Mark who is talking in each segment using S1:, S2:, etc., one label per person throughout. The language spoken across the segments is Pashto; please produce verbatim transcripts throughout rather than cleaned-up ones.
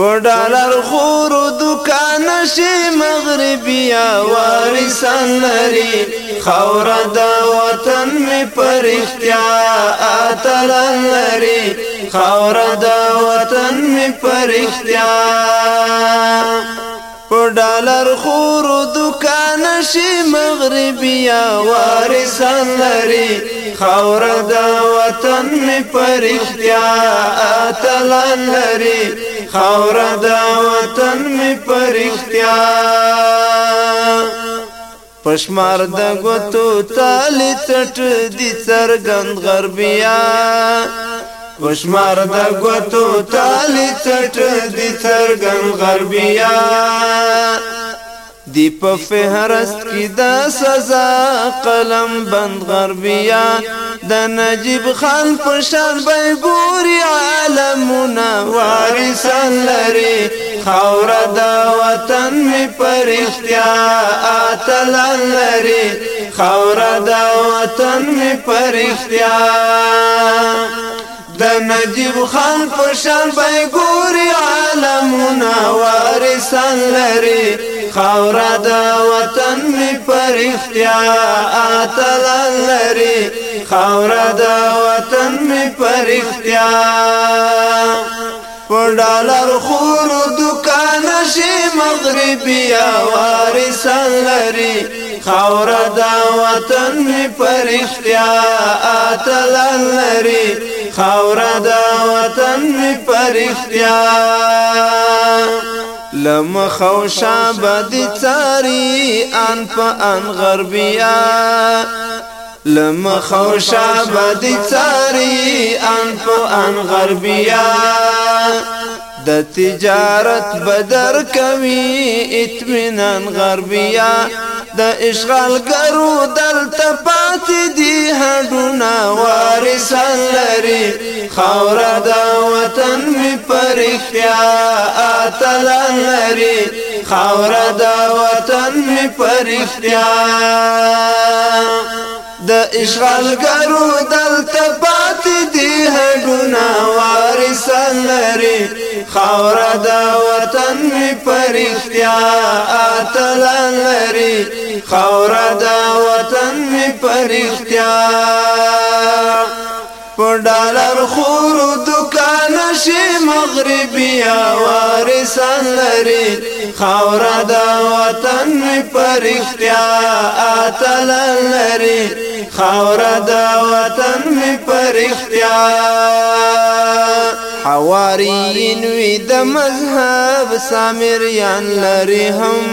S1: په ډالر خورو دکان شي مغربیا وارثان لري خاوره د وطن می پر اختیار اتلان لري خاوره د وطن می پر اختیار په ډالر خورو دکان شي مغربیا وارثان لري خاوره د وطن می پر اختیار اتلان لري خاوره د وطن می پر اختیار پشمار د ګوتو تالی چټ دي څرګند غربیا پشمار د ګوتو تالی چټ دي څرګند غربیا دی په فهرست کې د سزا قلم بند غربیا د نجیب خان په شان به ګوري عالمونه وارثان لري خاوره د وطن می پر اختیار اتلان لري خاوره د وطن می پر اختیار د نجیب خان په شان به ګوري عالمونه وارثان لري خاوره د وطن می پر اختیار اتلان لري خاوره د وطن می پر اختیار په ډالر خورو دکان شي مغربیا وارثان لري خاوره د وطن می پر اختیار اتلان لري خاوره د وطن می پر اختیار لمخو شابدی تاری ان په ان غربیا لمخو شابدی تاری ان په ان غربیا د تجارت بدر کوي اطمینان غربیا د اشغال ګرو دلته پاتې دي هډونه وارثان لري خاوره د وطن می پر اختیار اتلان لري خاوره د وطن می پر اختیار د اشغال ګرو دلته پاتې دي هډونه وارثان لري خاوره د وطن می پر اختیار اتلان لري خاوره د وطن می پر اختیار په ډالر خورو دکان شي مغربیا وارثان لري خاوره د وطن می پر اختیار اتلان لري خاوره د وطن می پر اختیار حواریین وی د مذهب سامریان لري هم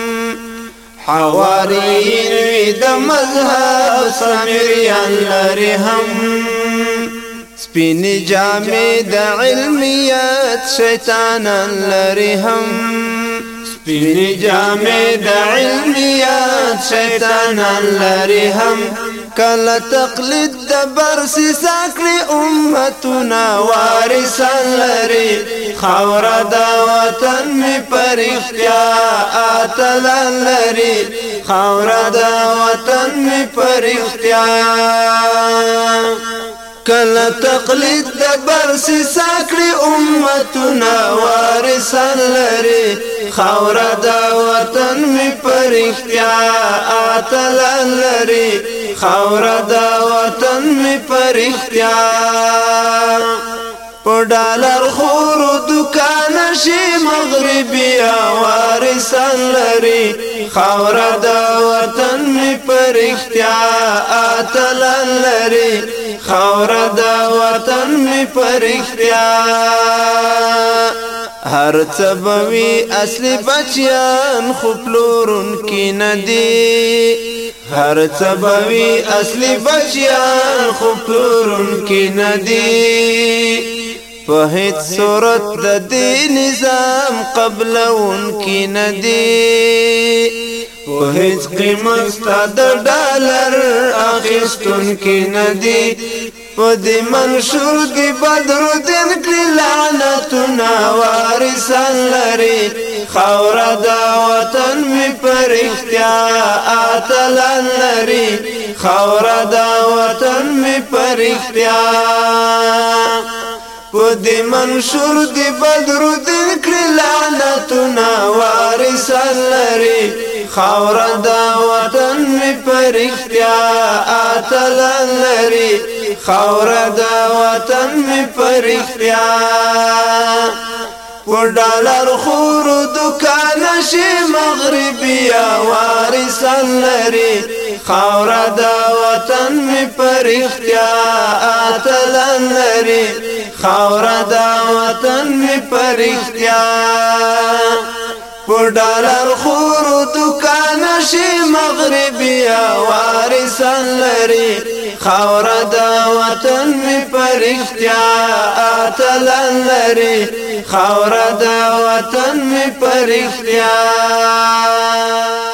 S1: حواریین وی د مذهب سامریان لري هم سپینی جامې د علمیت شیطانان لري هم سپینی جامې د علمیت شیطانان لري هم کله تقلید د برسی ساکړي امتونه وارثان لري خاوره د وطن می پر اختیار اتلان لري خاوره د وطن می پر اختیار کله تقلید د برسی ساکړي امتونه وارثان لري خاوره د وطن می پر اختیار اتلان لري خاوره د وطن می پر اختیار په ډالر خورو دکان شي مغربیا وارثان لري خاوره د وطن می پر اختیار اتلان لري خاوره د وطن می پر اختیار هر څه بوي اصلي بچیان خو پلورون کې ندي هر څه بوي اصلي بچیان خو پلورون کې ندي په هیڅ صورت د دې نظام قبلون کې ندي په هیڅ قیمت ستاد ډالر اخیستون کې ندي په دې منشور کې بدرالدین کړي لعنتونه وارثان لري خاوره د وطن می پر اختیار اتلان لري خاوره د وطن می پر اختیار په دې منشور دی بدرالدین کړي جنتنا وارثان لري خاور دا وطن می پرختیا اتلان لري خاور دا وطن می پرختیا و ډالر خور دکان شي مغربیا وارثان لري خاور دا وطن می پرختیا اتلان لري خاور دا وطن می پرختیا و ډالر خور دکان شي مغربیا وارثان لري خاور دا وطن می پرختیا اتلان لري خاور دا وطن می پرختیا